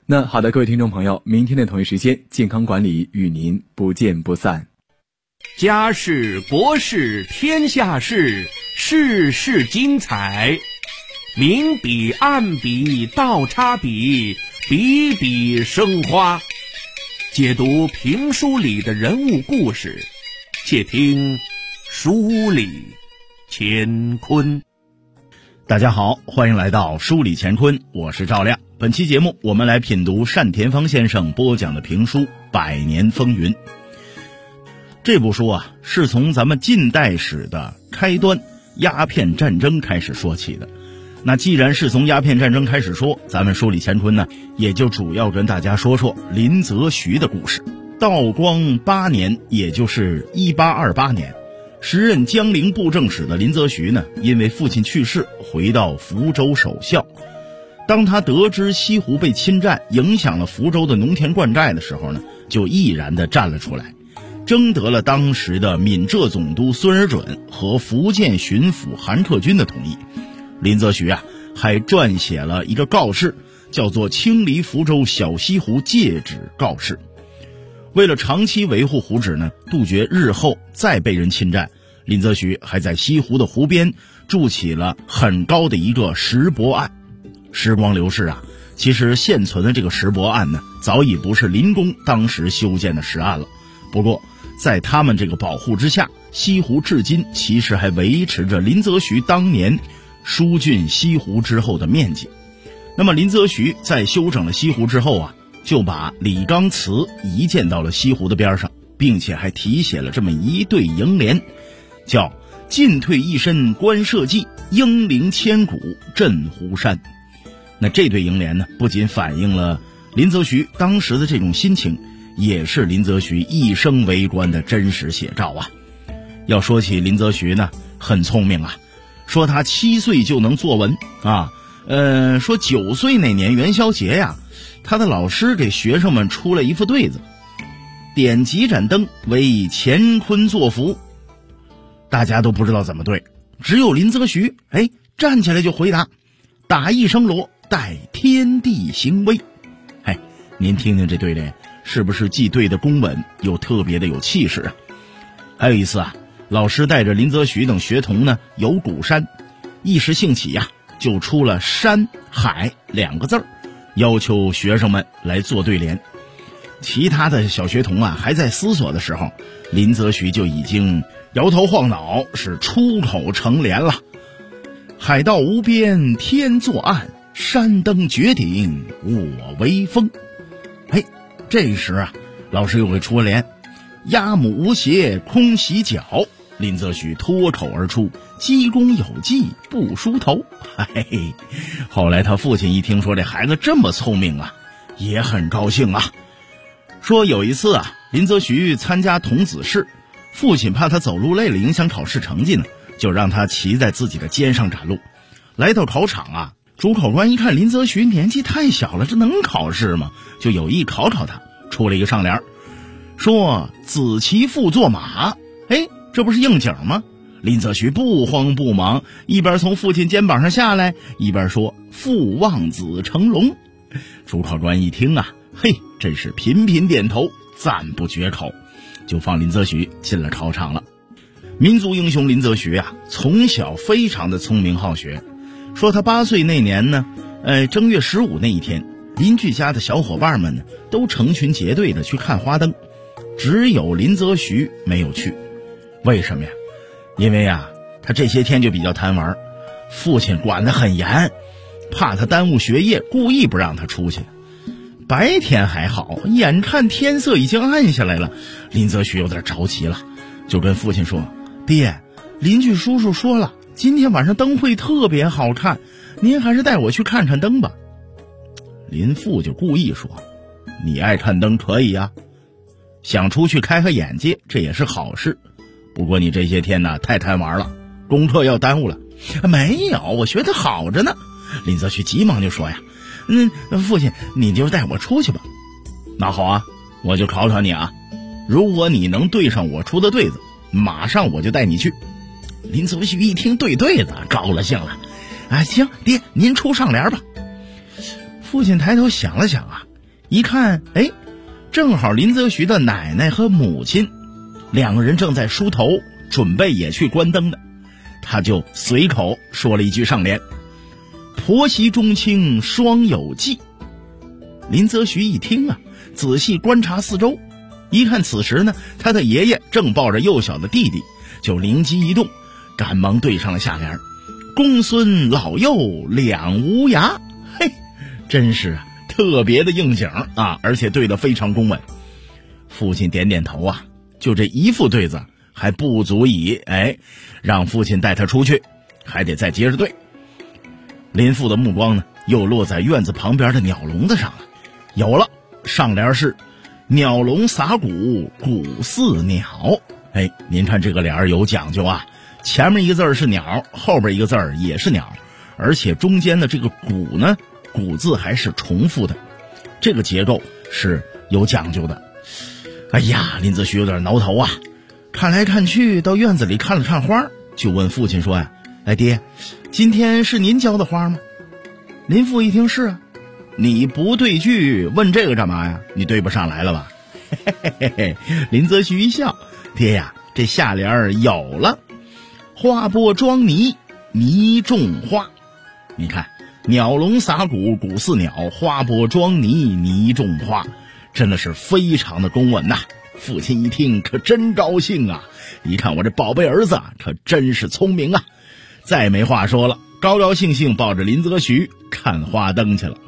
那好的，各位听众朋友，明天的同一时间，健康管理与您不见不散。 家事国事天下事，事事精彩，明笔暗笔倒插笔，笔笔生花。解读评书里的人物故事，且听书里乾坤。 大家好，欢迎来到书里乾坤，我是赵亮。本期节目我们来品读单田芳先生播讲的评书《百年风云》。这部书啊，是从咱们近代史的开端鸦片战争开始说起的。那既然是从鸦片战争开始说，咱们书里乾坤呢，也就主要跟大家说说林则徐的故事。道光8年，也就是1828年，时任江陵布政使的林则徐呢，因为父亲去世，回到福州守孝。当他得知西湖被侵占，影响了福州的农田灌溉的时候呢，就毅然地站了出来，征得了当时的闽浙总督孙尔准和福建巡抚韩克军的同意。林则徐啊，还撰写了一个告示，叫做《清理福州小西湖戒旨告示》。为了长期维护湖址呢，杜绝日后再被人侵占，林则徐还在西湖的湖边筑起了很高的一个石泊岸。时光流逝啊，其实现存的这个石泊岸呢，早已不是林公当时修建的石岸了。不过在他们这个保护之下，西湖至今其实还维持着林则徐当年疏浚西湖之后的面积。那么林则徐在修整了西湖之后啊，就把李纲祠移建到了西湖的边上，并且还题写了这么一对楹联，叫进退一身观社稷，英灵千古镇湖山。那这对楹联呢，不仅反映了林则徐当时的这种心情，也是林则徐一生为官的真实写照啊。要说起林则徐呢，很聪明啊，说他7岁就能作文啊，说9岁那年元宵节呀，他的老师给学生们出了一副对子，点几盏灯为乾坤作福。大家都不知道怎么对，只有林则徐站起来就回答，打一声锣，待天地行威。您听听这对联，是不是既对的公稳，又特别的有气势啊？还有一次啊，老师带着林则徐等学童呢游鼓山，一时兴起呀，就出了山海2个字，要求学生们来做对联。其他的小学童啊还在思索的时候，林则徐就已经摇头晃脑，是出口成联了。海道无边天作岸，山登绝顶我威风。这时啊，老师又给出了联，鸭母无鞋空洗脚。林则徐脱口而出，鸡公有技不梳头。后来他父亲一听说这孩子这么聪明啊，也很高兴啊。说有一次啊，林则徐参加童子试，父亲怕他走路累了影响考试成绩呢，就让他骑在自己的肩上赶路。来到考场啊，主考官一看林则徐年纪太小了，这能考试吗？就有意考考他，出了一个上联，说子骑父坐马。这不是应景吗？林则徐不慌不忙，一边从父亲肩膀上下来，一边说父望子成龙。主考官一听啊，真是频频点头，赞不绝口，就放林则徐进了考场了。民族英雄林则徐啊，从小非常的聪明好学。说他8岁那年呢，正月15那一天，邻居家的小伙伴们呢都成群结队的去看花灯，只有林则徐没有去。为什么呀？因为啊，他这些天就比较贪玩，父亲管得很严，怕他耽误学业，故意不让他出去。白天还好，眼看天色已经暗下来了，林则徐有点着急了，就跟父亲说，爹，邻居叔叔说了，今天晚上灯会特别好看，您还是带我去看看灯吧。林父就故意说，你爱看灯可以啊，想出去开开眼界，这也是好事。不过你这些天呢太贪玩了，功课要耽误了。没有，我学得好着呢。林则徐急忙就说呀，父亲你就带我出去吧。那好啊，我就考考你啊，如果你能对上我出的对子，马上我就带你去。林则徐一听对子，高了兴了，行，爹您出上联吧。父亲抬头想了想啊， 一看，哎，正好林则徐的奶奶和母亲两个人正在梳头，准备也去关灯的。他就随口说了一句上联：婆媳中情双有计。林则徐一听啊，仔细观察四周，一看此时呢，他的爷爷正抱着幼小的弟弟，就灵机一动，赶忙对上了下联：公孙老幼两无涯。嘿，真是特别的应景啊，而且对得非常公稳。父亲点点头啊，就这一副对子还不足以让父亲带他出去，还得再接着对。林父的目光呢，又落在院子旁边的鸟笼子上了。有了，上联是鸟笼撒谷，谷似鸟。您看这个联儿有讲究啊，前面一个字是鸟，后边一个字也是鸟，而且中间的这个谷呢，谷字还是重复的，这个结构是有讲究的。哎呀，林则徐有点挠头啊，看来看去到院子里看了看花，就问父亲说呀：爹，今天是您浇的花吗？林父一听是啊。你不对句问这个干嘛呀？你对不上来了吧？嘿嘿嘿嘿，林则徐一笑：爹呀，这下联有了，花播装泥，泥种花。你看，鸟笼撒谷，谷似鸟，花播装泥，泥种花，真的是非常的公稳呐。父亲一听可真高兴啊，一看我这宝贝儿子可真是聪明啊，再没话说了，高高兴兴抱着林则徐看花灯去了。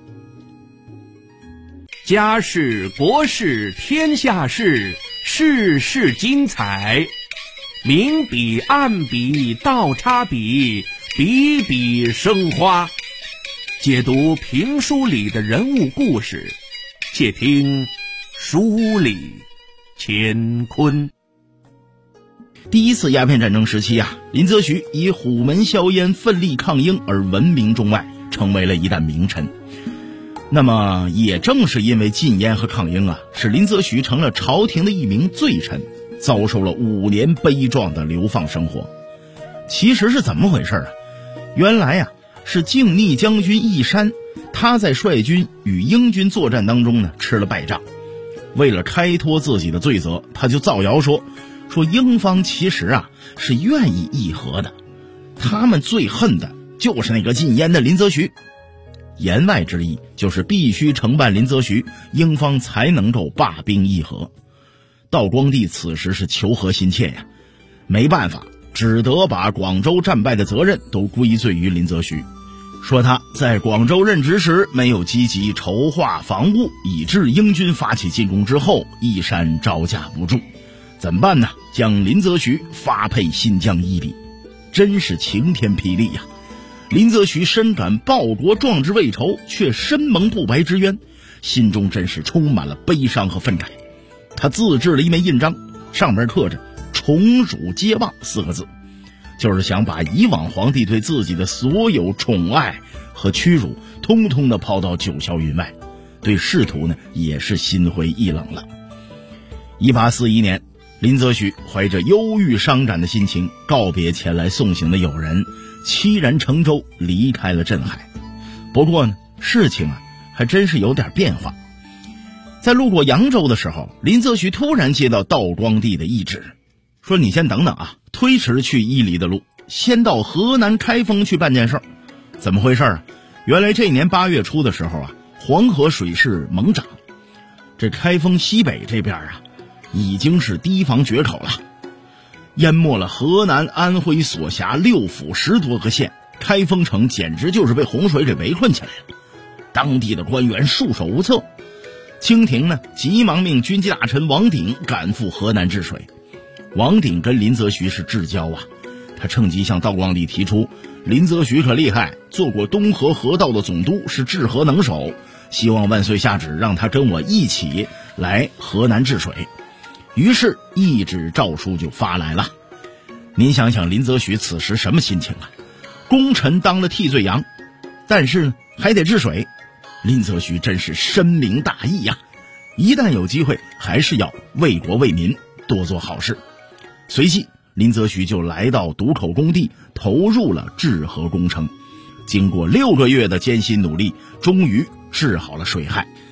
家事国事天下事，事事精彩，明笔暗笔倒插笔，笔笔生花。解读评书里的人物故事，且听书里乾坤。 第一次鸦片战争时期啊，林则徐以虎门销烟奋力抗英而闻名中外，成为了一代名臣。那么也正是因为禁烟和抗英啊，使林则徐成了朝廷的一名罪臣，遭受了5年悲壮的流放生活。其实是怎么回事啊？原来啊，是靖逆将军义山，他在率军与英军作战当中呢吃了败仗，为了开脱自己的罪责，他就造谣说英方其实啊是愿意议和的，他们最恨的就是那个禁烟的林则徐。言外之意就是必须承办林则徐，英方才能够罢兵议和。道光帝此时是求和心切呀，没办法，只得把广州战败的责任都归罪于林则徐，说他在广州任职时没有积极筹划防务，以致英军发起进攻之后，义山招架不住。怎么办呢？将林则徐发配新疆伊犁，真是晴天霹雳呀！林则徐深感报国壮志未酬，却身蒙不白之冤，心中真是充满了悲伤和愤慨。他自制了一枚印章，上面刻着宠辱皆忘4个字，就是想把以往皇帝对自己的所有宠爱和屈辱通通的抛到九霄云外，对仕途呢也是心灰意冷了。1841年，林则徐怀着忧郁伤感的心情告别前来送行的友人，凄然乘舟离开了镇海。不过呢，事情啊还真是有点变化。在路过扬州的时候，林则徐突然接到道光帝的懿旨，说你先等等啊，推迟去伊犁的路，先到河南开封去办件事。怎么回事啊？原来这年8月初的时候啊，黄河水势猛涨，这开封西北这边啊已经是堤防决口了，淹没了河南、安徽所辖6府10多个县，开封城简直就是被洪水给围困起来了。当地的官员束手无策，清廷呢急忙命军机大臣王鼎赶赴河南治水。王鼎跟林则徐是至交啊，他趁机向道光帝提出，林则徐可厉害，做过东河河道的总督，是治河能手，希望万岁下旨让他跟我一起来河南治水。于是懿旨诏书就发来了。您想想林则徐此时什么心情啊？功臣当了替罪羊，但是呢还得治水，林则徐真是深明大义呀，一旦有机会还是要为国为民，多做好事。随即林则徐就来到渡口工地，投入了治河工程。经过6个月的艰辛努力，终于治好了水害。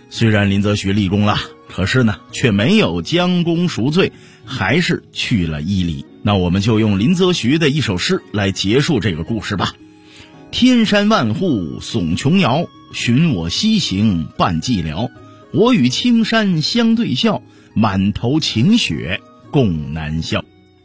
虽然林则徐立功了，可是呢却没有将功赎罪，还是去了伊犁。那我们就用林则徐的一首诗来结束这个故事吧。天山万户耸琼瑶，寻我西行伴寂寥。我与青山相对笑，满头晴雪共南笑。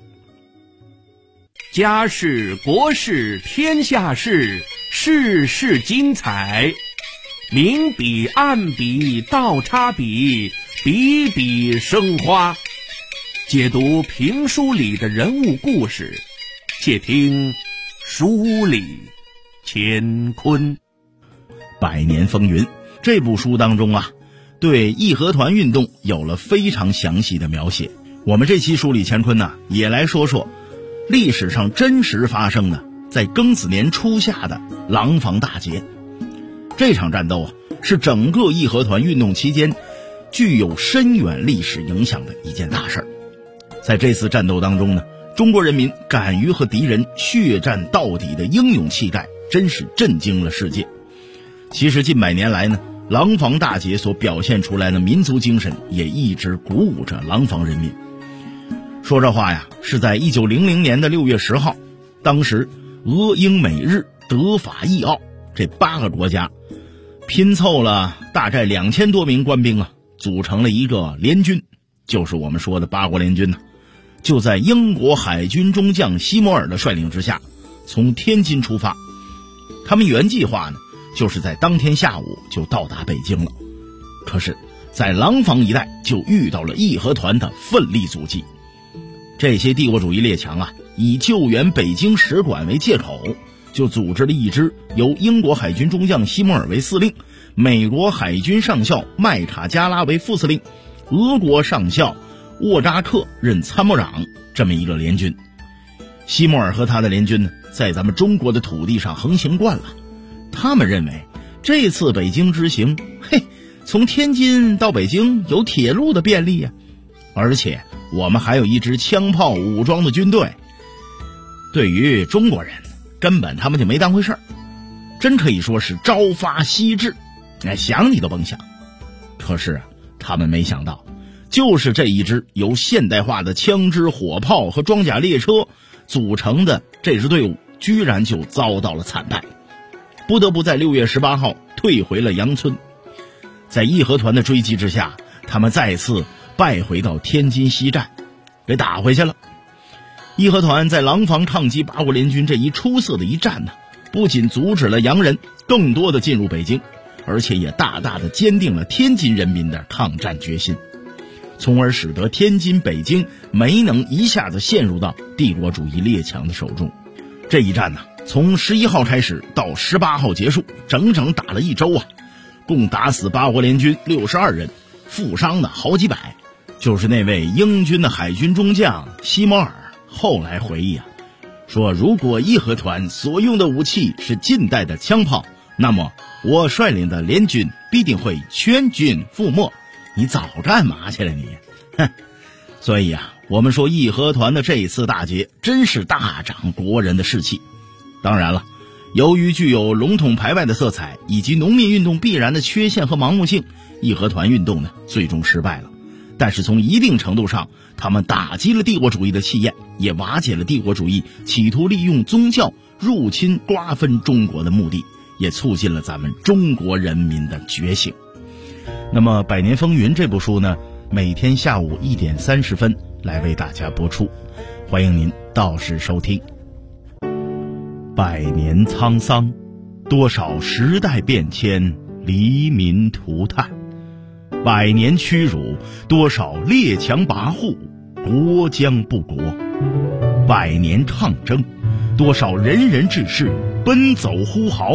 家事国事天下事，事事精彩。明笔暗笔倒插笔，笔笔生花。解读评书里的人物故事，且听书里乾坤。 百年风云这部书当中啊，对义和团运动有了非常详细的描写。我们这期书里乾坤呢，也来说说历史上真实发生的在庚子年初夏的廊坊大捷。这场战斗啊，是整个义和团运动期间具有深远历史影响的一件大事儿。在这次战斗当中呢，中国人民敢于和敌人血战到底的英勇气概，真是震惊了世界。其实近百年来呢，廊坊大捷所表现出来的民族精神也一直鼓舞着廊坊人民。说这话呀，是在1900年的6月10号，当时俄英美日德法意奥这8个国家拼凑了大概2000多名官兵啊，组成了一个联军，就是我们说的八国联军呢。就在英国海军中将西摩尔的率领之下，从天津出发。他们原计划呢，就是在当天下午就到达北京了。可是在廊坊一带就遇到了义和团的奋力阻击。这些帝国主义列强啊，以救援北京使馆为借口，就组织了一支由英国海军中将西摩尔为司令，美国海军上校麦卡加拉为副司令，俄国上校沃扎克任参谋长，这么一个联军。西摩尔和他的联军呢，在咱们中国的土地上横行惯了，他们认为这次北京之行，从天津到北京有铁路的便利呀，而且我们还有一支枪炮武装的军队。对于中国人，根本他们就没当回事儿，真可以说是朝发夕至，想你都甭想。可是啊，他们没想到，就是这一支由现代化的枪支火炮和装甲列车组成的这支队伍，居然就遭到了惨败，不得不在6月18号退回了杨村。在义和团的追击之下，他们再次败回到天津西站，给打回去了。义和团在廊坊抗击八国联军这一出色的一战呢，不仅阻止了洋人更多的进入北京，而且也大大的坚定了天津人民的抗战决心，从而使得天津、北京没能一下子陷入到帝国主义列强的手中。这一战呢，从11号开始到18号结束，整整打了1周啊，共打死八国联军62人，负伤的好几百。就是那位英军的海军中将西摩尔后来回忆啊，说如果义和团所用的武器是近代的枪炮，那么我率领的联军必定会全军覆没。你早干嘛去了你？所以啊，我们说义和团的这一次大捷真是大涨国人的士气。当然了，由于具有笼统排外的色彩以及农民运动必然的缺陷和盲目性，义和团运动呢最终失败了。但是从一定程度上，他们打击了帝国主义的气焰，也瓦解了帝国主义企图利用宗教入侵瓜分中国的目的，也促进了咱们中国人民的觉醒。那么《百年风云》这部书呢，每天下午1点30分来为大家播出，欢迎您到时收听。100年沧桑，多少时代变迁，黎民涂炭；100年屈辱，多少列强跋扈，国将不国；100年抗争，多少仁人志士奔走呼号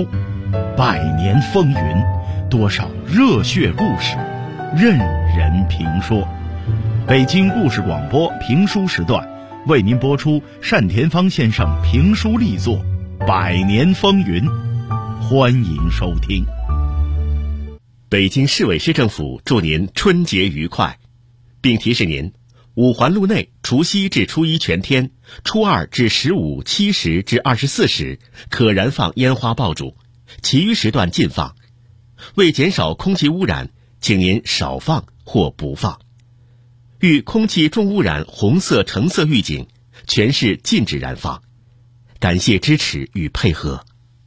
；100年风云，多少热血故事任人评说。北京故事广播评书时段为您播出单田芳先生评书力作《百年风云》，欢迎收听。 北京市委市政府祝您春节愉快，并提示您，五环路内除夕至初一全天，初二至15、7时至24时可燃放烟花爆竹，其余时段禁放。为减少空气污染， 请您少放或不放。遇空气重污染红色橙色预警，全市禁止燃放。感谢支持与配合。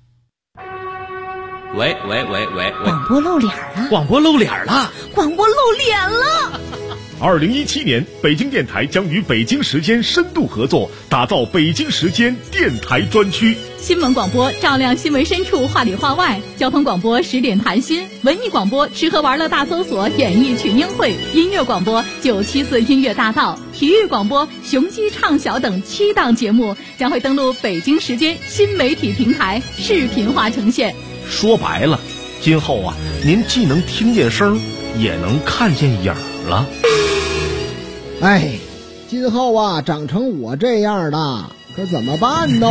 喂， 广播露脸了！ 广播露脸了！ 广播露脸了 ！2017年，北京电台将与北京时间深度合作，打造北京时间电台专区。 新闻广播照亮新闻深处，话里话外；交通广播10点谈心；文艺广播吃喝玩乐大搜索，演艺群英会；音乐广播974音乐大道；体育广播雄鸡畅晓等7档节目将会登录北京时间新媒体平台视频化呈现。 说白了，今后啊，您既能听见声，也能看见影了。 哎，今后啊，长成我这样的，可怎么办呢？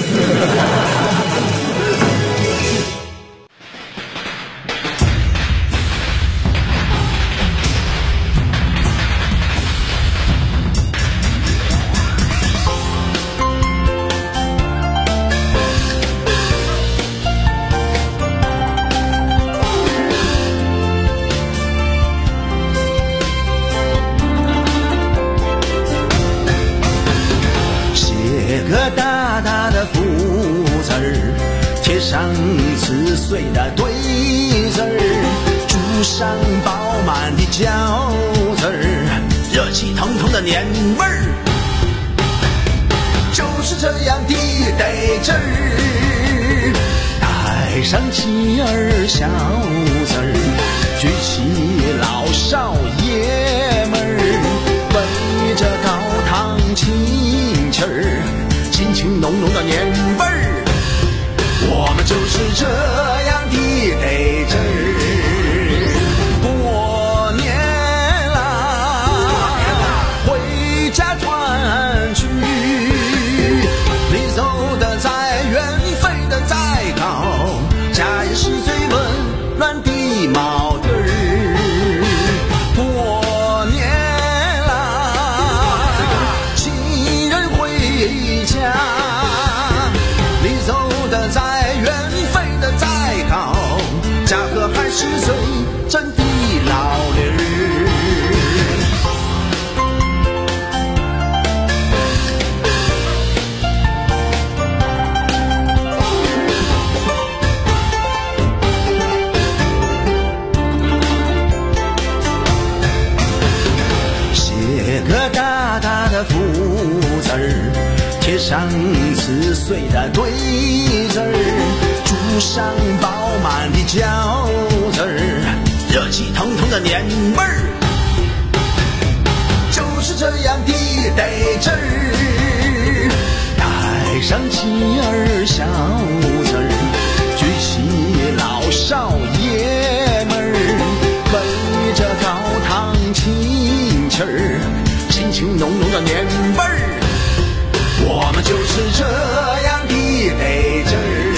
上撕碎的对子儿，煮上饱满的饺子儿，热气腾腾的年味儿，就是这样的得劲儿。带上妻儿小子儿，举起老少爷们儿，围着高堂亲戚儿，亲情浓浓的年味儿。我们就是这样的得劲儿，过年啦，回家团聚，你走得再远，飞得再高，家人是最温暖的锚点儿。过年啦，亲人回家，你走得再家和还是最真的老理儿。写个大大的福字儿，贴上撕碎的对子儿，煮上饱满的饺子儿，热气腾腾的年味儿，就是这样的得劲儿。带上妻儿小子儿，举起老少爷们儿，围着高堂亲戚儿，亲情浓浓的年味儿。我们就是这样的得劲儿。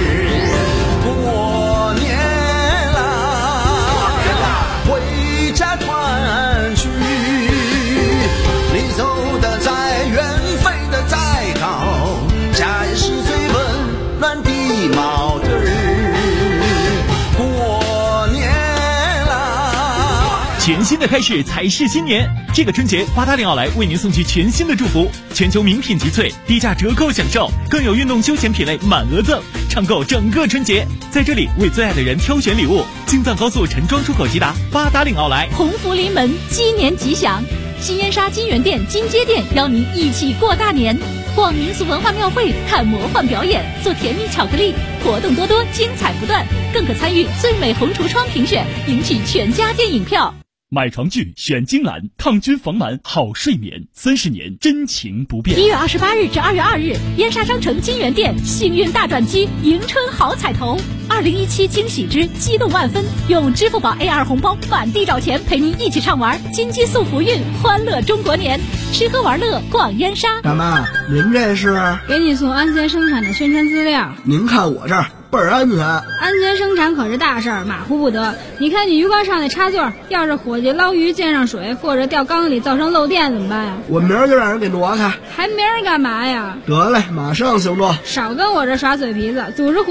走得再远，飞得再高，家人是最温暖的锚点儿。过年啦， 全新的开始才是新年。这个春节，八达岭奥莱为您送去全新的祝福，全球名品集萃，低价折扣享受，更有运动休闲品类满额赠，畅购整个春节。在这里为最爱的人挑选礼物，京藏高速陈庄出口直达八达岭奥莱， 鸿福临门，鸡年吉祥。新燕莎金源店、金街店邀您一起过大年，逛民俗文化庙会，看魔幻表演，做甜蜜巧克力，活动多多，精彩不断，更可参与最美红橱窗评选，赢取全家电影票。 买床具选金兰，抗菌防螨好睡眠，30年真情不变。 1月28日至2月2日，燕莎商城金源店幸运大转机，迎春好彩头，2017惊喜之激动万分，用支付宝 A2 红包满地找钱，陪您一起畅玩金鸡速福运，欢乐中国年，吃喝玩乐逛燕莎。 大妈，您这是？ 给你送安全生产的宣传资料。 您看我这儿倍儿安全， 安全生产可是大事儿，马虎不得。你看你鱼缸上那插座，要是伙计捞鱼溅上水，或者掉缸里造成漏电怎么办呀？ 我明儿就让人给挪开。 还明儿干嘛呀？ 得嘞，马上行动。 少跟我这耍嘴皮子，组织